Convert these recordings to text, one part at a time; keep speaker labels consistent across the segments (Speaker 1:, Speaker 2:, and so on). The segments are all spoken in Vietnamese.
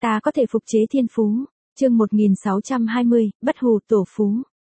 Speaker 1: Ta có thể phục chế thiên phú. Chương 1620, bất hủ tổ phú.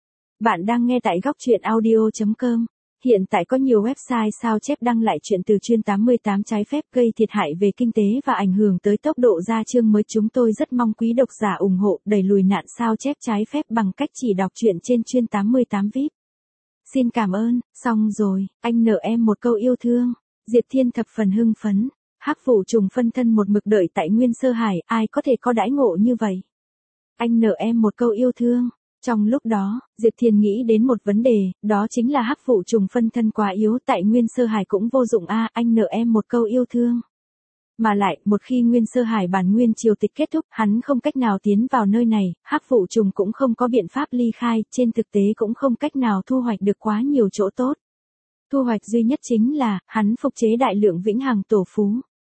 Speaker 1: Bạn đang nghe tại góc truyện audio.com. Hiện tại có nhiều website sao chép đăng lại chuyện từ chuyên 88 trái phép gây thiệt hại về kinh tế và ảnh hưởng tới tốc độ ra chương mới. Chúng tôi rất mong quý độc giả ủng hộ đẩy lùi nạn sao chép trái phép bằng cách chỉ đọc truyện trên chuyên 88 VIP. Xin cảm ơn. Xong rồi, anh nợ em một câu yêu thương. Diệp Thiên thập phần hưng phấn. Hắc Vụ Trùng phân thân một mực đợi tại Nguyên Sơ Hải, ai có thể có đãi ngộ như vậy? Anh nợ em một câu yêu thương. Trong lúc đó, Diệp Thiên nghĩ đến một vấn đề, đó chính là Hắc Vụ Trùng phân thân quá yếu, tại Nguyên Sơ Hải cũng vô dụng a, anh nợ em một câu yêu thương. Mà lại, một khi Nguyên Sơ Hải bản nguyên triều tịch kết thúc, hắn không cách nào tiến vào nơi này, Hắc Vụ Trùng cũng không có biện pháp ly khai, trên thực tế cũng không cách nào thu hoạch được quá nhiều chỗ tốt. Thu hoạch duy nhất chính là, hắn phục chế đại lượng vĩnh hằng tổ phú.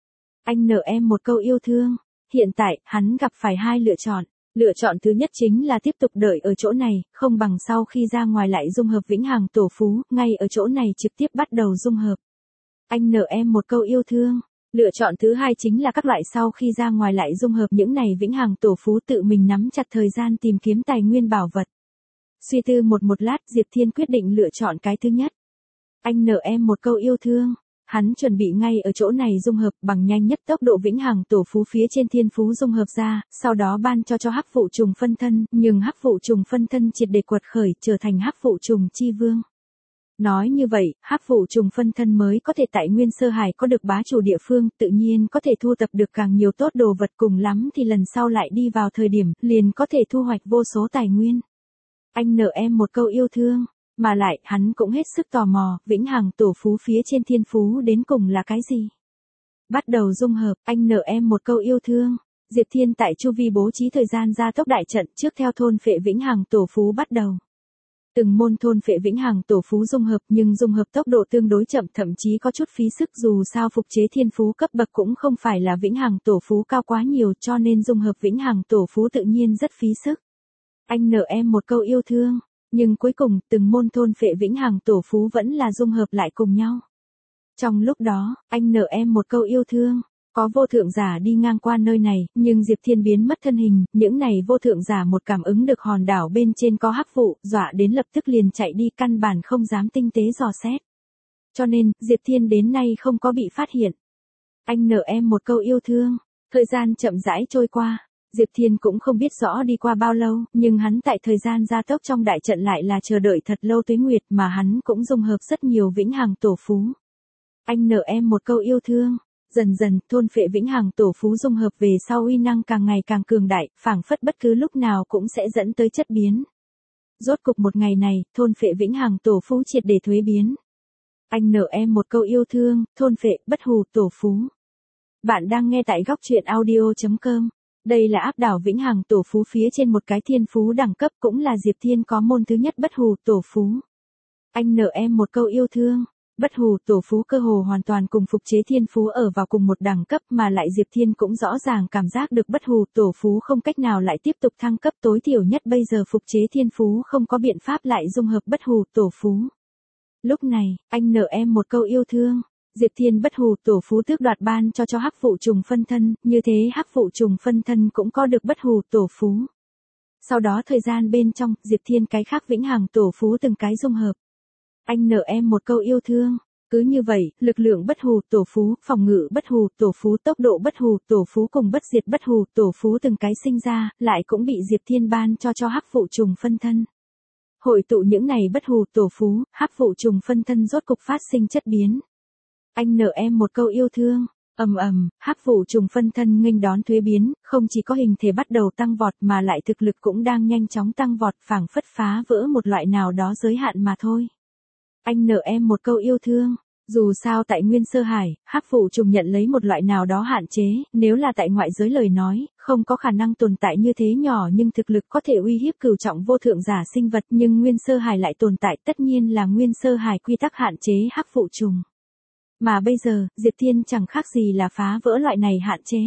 Speaker 1: Anh nợ em một câu yêu thương. Hiện tại, hắn gặp phải hai lựa chọn. Lựa chọn thứ nhất chính là tiếp tục đợi ở chỗ này, không bằng sau khi ra ngoài lại dung hợp vĩnh hằng tổ phú, ngay ở chỗ này trực tiếp bắt đầu dung hợp. Anh nợ em một câu yêu thương. Lựa chọn thứ hai chính là các loại sau khi ra ngoài lại dung hợp những này vĩnh hằng tổ phú, tự mình nắm chặt thời gian tìm kiếm tài nguyên bảo vật. Suy tư một lát, Diệp Thiên quyết định lựa chọn cái thứ nhất. Anh nợ em một câu yêu thương. Hắn chuẩn bị ngay ở chỗ này dung hợp bằng nhanh nhất tốc độ vĩnh hằng tổ phú phía trên thiên phú dung hợp ra, sau đó ban cho Hắc Vụ Trùng phân thân, nhưng Hắc Vụ Trùng phân thân triệt để quật khởi, trở thành Hắc Vụ Trùng chi vương. Nói như vậy, Hắc Vụ Trùng phân thân mới có thể tại Nguyên Sơ Hải có được bá chủ địa phương, tự nhiên có thể thu tập được càng nhiều tốt đồ vật, cùng lắm thì lần sau lại đi vào thời điểm, liền có thể thu hoạch vô số tài nguyên. Anh nợ em một câu yêu thương. Mà lại, hắn cũng hết sức tò mò, vĩnh hằng tổ phú phía trên thiên phú đến cùng là cái gì? Bắt đầu dung hợp, anh nợ em một câu yêu thương. Diệp Thiên tại chu vi bố trí thời gian gia tốc đại trận, trước theo thôn phệ vĩnh hằng tổ phú bắt đầu. Từng môn thôn phệ vĩnh hằng tổ phú dung hợp, nhưng dung hợp tốc độ tương đối chậm, thậm chí có chút phí sức, dù sao phục chế thiên phú cấp bậc cũng không phải là vĩnh hằng tổ phú cao quá nhiều, cho nên dung hợp vĩnh hằng tổ phú tự nhiên rất phí sức. Anh nợ em một câu yêu thương. Nhưng cuối cùng, từng môn thôn phệ vĩnh hằng tổ phú vẫn là dung hợp lại cùng nhau. Trong lúc đó, anh nợ em một câu yêu thương. Có vô thượng giả đi ngang qua nơi này, nhưng Diệp Thiên biến mất thân hình, những này vô thượng giả một cảm ứng được hòn đảo bên trên có hắc vụ, dọa đến lập tức liền chạy đi, căn bản không dám tinh tế dò xét. Cho nên, Diệp Thiên đến nay không có bị phát hiện. Anh nợ em một câu yêu thương. Thời gian chậm rãi trôi qua. Diệp Thiên cũng không biết rõ đi qua bao lâu, nhưng hắn tại thời gian gia tốc trong đại trận lại là chờ đợi thật lâu tuế nguyệt, mà hắn cũng dung hợp rất nhiều vĩnh hằng tổ phú. Anh nợ em một câu yêu thương. Dần dần, thôn phệ vĩnh hằng tổ phú dung hợp về sau uy năng càng ngày càng cường đại, phảng phất bất cứ lúc nào cũng sẽ dẫn tới chất biến. Rốt cục một ngày này, thôn phệ vĩnh hằng tổ phú triệt để thuế biến. Anh nợ em một câu yêu thương, thôn phệ, bất hủ tổ phú. Bạn đang nghe tại góc truyện audio.com. Đây là áp đảo vĩnh hằng tổ phú phía trên một cái thiên phú đẳng cấp, cũng là Diệp Thiên có môn thứ nhất bất hủ tổ phú. Anh nợ em một câu yêu thương. Bất hủ tổ phú cơ hồ hoàn toàn cùng phục chế thiên phú ở vào cùng một đẳng cấp, mà lại Diệp Thiên cũng rõ ràng cảm giác được bất hủ tổ phú không cách nào lại tiếp tục thăng cấp, tối thiểu nhất bây giờ phục chế thiên phú không có biện pháp lại dung hợp bất hủ tổ phú. Lúc này, anh nợ em một câu yêu thương. Diệp Thiên bất hủ tổ phú tước đoạt ban cho Hắc Vụ Trùng phân thân, như thế Hắc Vụ Trùng phân thân cũng có được bất hủ tổ phú. Sau đó thời gian bên trong, Diệp Thiên cái khác vĩnh hằng tổ phú từng cái dung hợp. Anh nợ em một câu yêu thương. Cứ như vậy, lực lượng bất hủ tổ phú, phòng ngự bất hủ tổ phú, tốc độ bất hủ tổ phú cùng bất diệt bất hủ tổ phú từng cái sinh ra, lại cũng bị Diệp Thiên ban cho Hắc Vụ Trùng phân thân. Hội tụ những này bất hủ tổ phú, Hắc Vụ Trùng phân thân rốt cục phát sinh chất biến. Anh nợ em một câu yêu thương. Hắc Vụ Trùng phân thân nghênh đón thuế biến, không chỉ có hình thể bắt đầu tăng vọt mà lại thực lực cũng đang nhanh chóng tăng vọt, phảng phất phá vỡ một loại nào đó giới hạn mà thôi. Anh nợ em một câu yêu thương. Dù sao tại Nguyên Sơ Hải, Hắc Vụ Trùng nhận lấy một loại nào đó hạn chế, nếu là tại ngoại giới lời nói, không có khả năng tồn tại như thế nhỏ nhưng thực lực có thể uy hiếp cửu trọng vô thượng giả sinh vật, nhưng Nguyên Sơ Hải lại tồn tại, tất nhiên là Nguyên Sơ Hải quy tắc hạn chế Hắc Vụ Trùng. Mà bây giờ, Diệp Thiên chẳng khác gì là phá vỡ loại này hạn chế.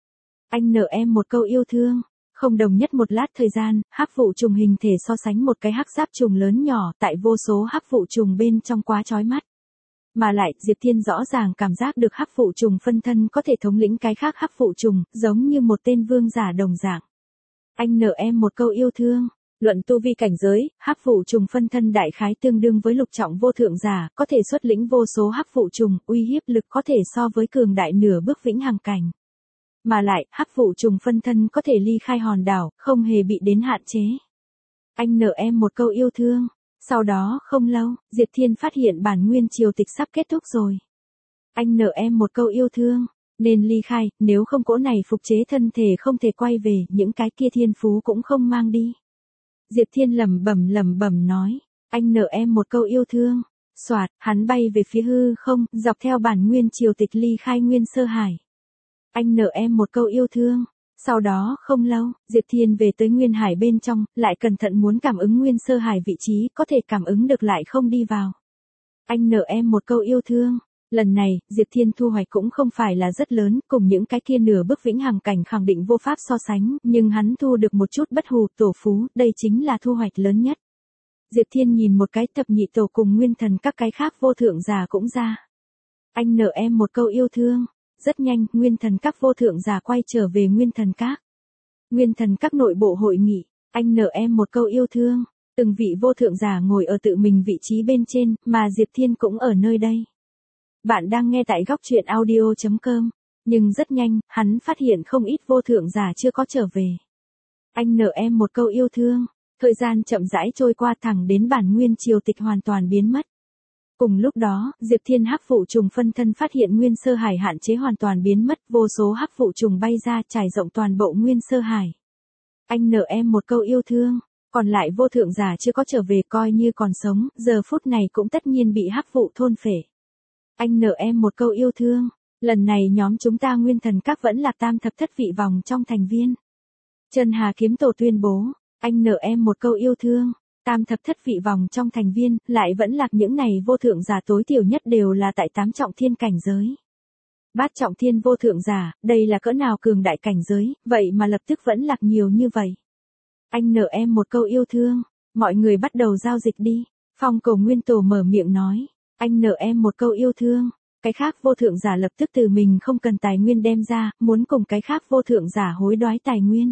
Speaker 1: Anh nợ em một câu yêu thương. Không đồng nhất một lát thời gian, Hắc Vụ Trùng hình thể so sánh một cái hắc giáp trùng lớn nhỏ, tại vô số Hắc Vụ Trùng bên trong quá chói mắt. Mà lại, Diệp Thiên rõ ràng cảm giác được hắc phụ trùng phân thân có thể thống lĩnh cái khác hắc phụ trùng, giống như một tên vương giả đồng dạng. Anh nợ em một câu yêu thương. Luận tu vi cảnh giới, hắc phụ trùng phân thân đại khái tương đương với lục trọng vô thượng giả, có thể xuất lĩnh vô số hắc phụ trùng, uy hiếp lực có thể so với cường đại nửa bước vĩnh hằng cảnh. Mà lại, hắc phụ trùng phân thân có thể ly khai hòn đảo, không hề bị đến hạn chế. Anh nợ em một câu yêu thương. Sau đó không lâu, Diệp Thiên phát hiện bản nguyên triều tịch sắp kết thúc rồi. Anh nợ em một câu yêu thương. Nên ly khai, nếu không cỗ này phục chế thân thể không thể quay về, những cái kia thiên phú cũng không mang đi. Diệp Thiên lẩm bẩm nói, anh nợ em một câu yêu thương. Soạt, hắn bay về phía hư không, dọc theo bản nguyên triều tịch ly khai nguyên sơ hải. Anh nợ em một câu yêu thương. Sau đó không lâu, Diệp Thiên về tới nguyên hải bên trong, lại cẩn thận muốn cảm ứng nguyên sơ hải vị trí, có thể cảm ứng được lại không đi vào. Anh nợ em một câu yêu thương. Lần này, Diệp Thiên thu hoạch cũng không phải là rất lớn, cùng những cái kia nửa bước vĩnh hằng cảnh khẳng định vô pháp so sánh, nhưng hắn thu được một chút bất hủ tổ phú, đây chính là thu hoạch lớn nhất. Diệp Thiên nhìn một cái thập nhị tổ cùng nguyên thần các cái khác vô thượng giả cũng ra. Anh nợ em một câu yêu thương. Rất nhanh, nguyên thần các vô thượng giả quay trở về nguyên thần các. Nguyên thần các nội bộ hội nghị, anh nợ em một câu yêu thương. Từng vị vô thượng giả ngồi ở tự mình vị trí bên trên, mà Diệp Thiên cũng ở nơi đây. Bạn đang nghe tại góc truyện audio.com, nhưng rất nhanh, hắn phát hiện không ít vô thượng giả chưa có trở về. Anh nợ em một câu yêu thương. Thời gian chậm rãi trôi qua thẳng đến bản nguyên triều tịch hoàn toàn biến mất. Cùng lúc đó, Diệp Thiên hắc phụ trùng phân thân phát hiện nguyên sơ hải hạn chế hoàn toàn biến mất, vô số hắc phụ trùng bay ra trải rộng toàn bộ nguyên sơ hải. Anh nợ em một câu yêu thương. Còn lại vô thượng giả chưa có trở về coi như còn sống, giờ phút này cũng tất nhiên bị hắc phụ thôn phệ. Anh nợ em một câu yêu thương. Lần này nhóm chúng ta nguyên thần các vẫn là tam thập thất vị vòng trong thành viên. Chân Hà Kiếm Tổ tuyên bố, anh nợ em một câu yêu thương. Tam thập thất vị vòng trong thành viên, lại vẫn lạc những này vô thượng giả tối thiểu nhất đều là tại 8 trọng thiên cảnh giới. Bát trọng thiên vô thượng giả, đây là cỡ nào cường đại cảnh giới, vậy mà lập tức vẫn lạc nhiều như vậy. Anh nợ em một câu yêu thương. Mọi người bắt đầu giao dịch đi. Phong Cầu Nguyên Tổ mở miệng nói, anh nợ em một câu yêu thương. Cái khác vô thượng giả lập tức từ mình không cần tài nguyên đem ra, muốn cùng cái khác vô thượng giả hối đoái tài nguyên.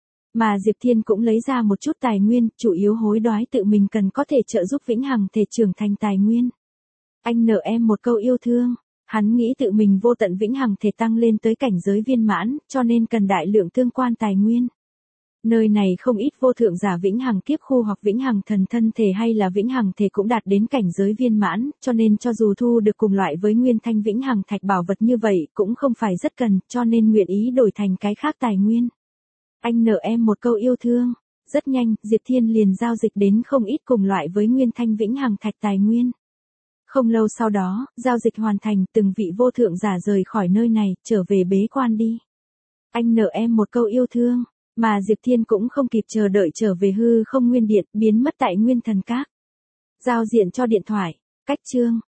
Speaker 1: Mà Diệp Thiên cũng lấy ra một chút tài nguyên, chủ yếu hối đoái tự mình cần có thể trợ giúp vĩnh hằng thể trưởng thành tài nguyên. Anh nợ em một câu yêu thương. Hắn nghĩ tự mình vô tận vĩnh hằng thể tăng lên tới cảnh giới viên mãn, cho nên cần đại lượng tương quan tài nguyên. Nơi này không ít vô thượng giả vĩnh hằng kiếp khu hoặc vĩnh hằng thần thân thể hay là vĩnh hằng thể cũng đạt đến cảnh giới viên mãn, cho nên cho dù thu được cùng loại với nguyên thanh vĩnh hằng thạch bảo vật như vậy, cũng không phải rất cần, cho nên nguyện ý đổi thành cái khác tài nguyên. Anh nợ em một câu yêu thương. Rất nhanh, Diệp Thiên liền giao dịch đến không ít cùng loại với nguyên thanh vĩnh hằng thạch tài nguyên. Không lâu sau đó, giao dịch hoàn thành, từng vị vô thượng giả rời khỏi nơi này, trở về bế quan đi. Anh nợ em một câu yêu thương. Mà Diệp Thiên cũng không kịp chờ đợi trở về hư không nguyên điện, biến mất tại nguyên thần các. Giao diện cho điện thoại. Cách chương.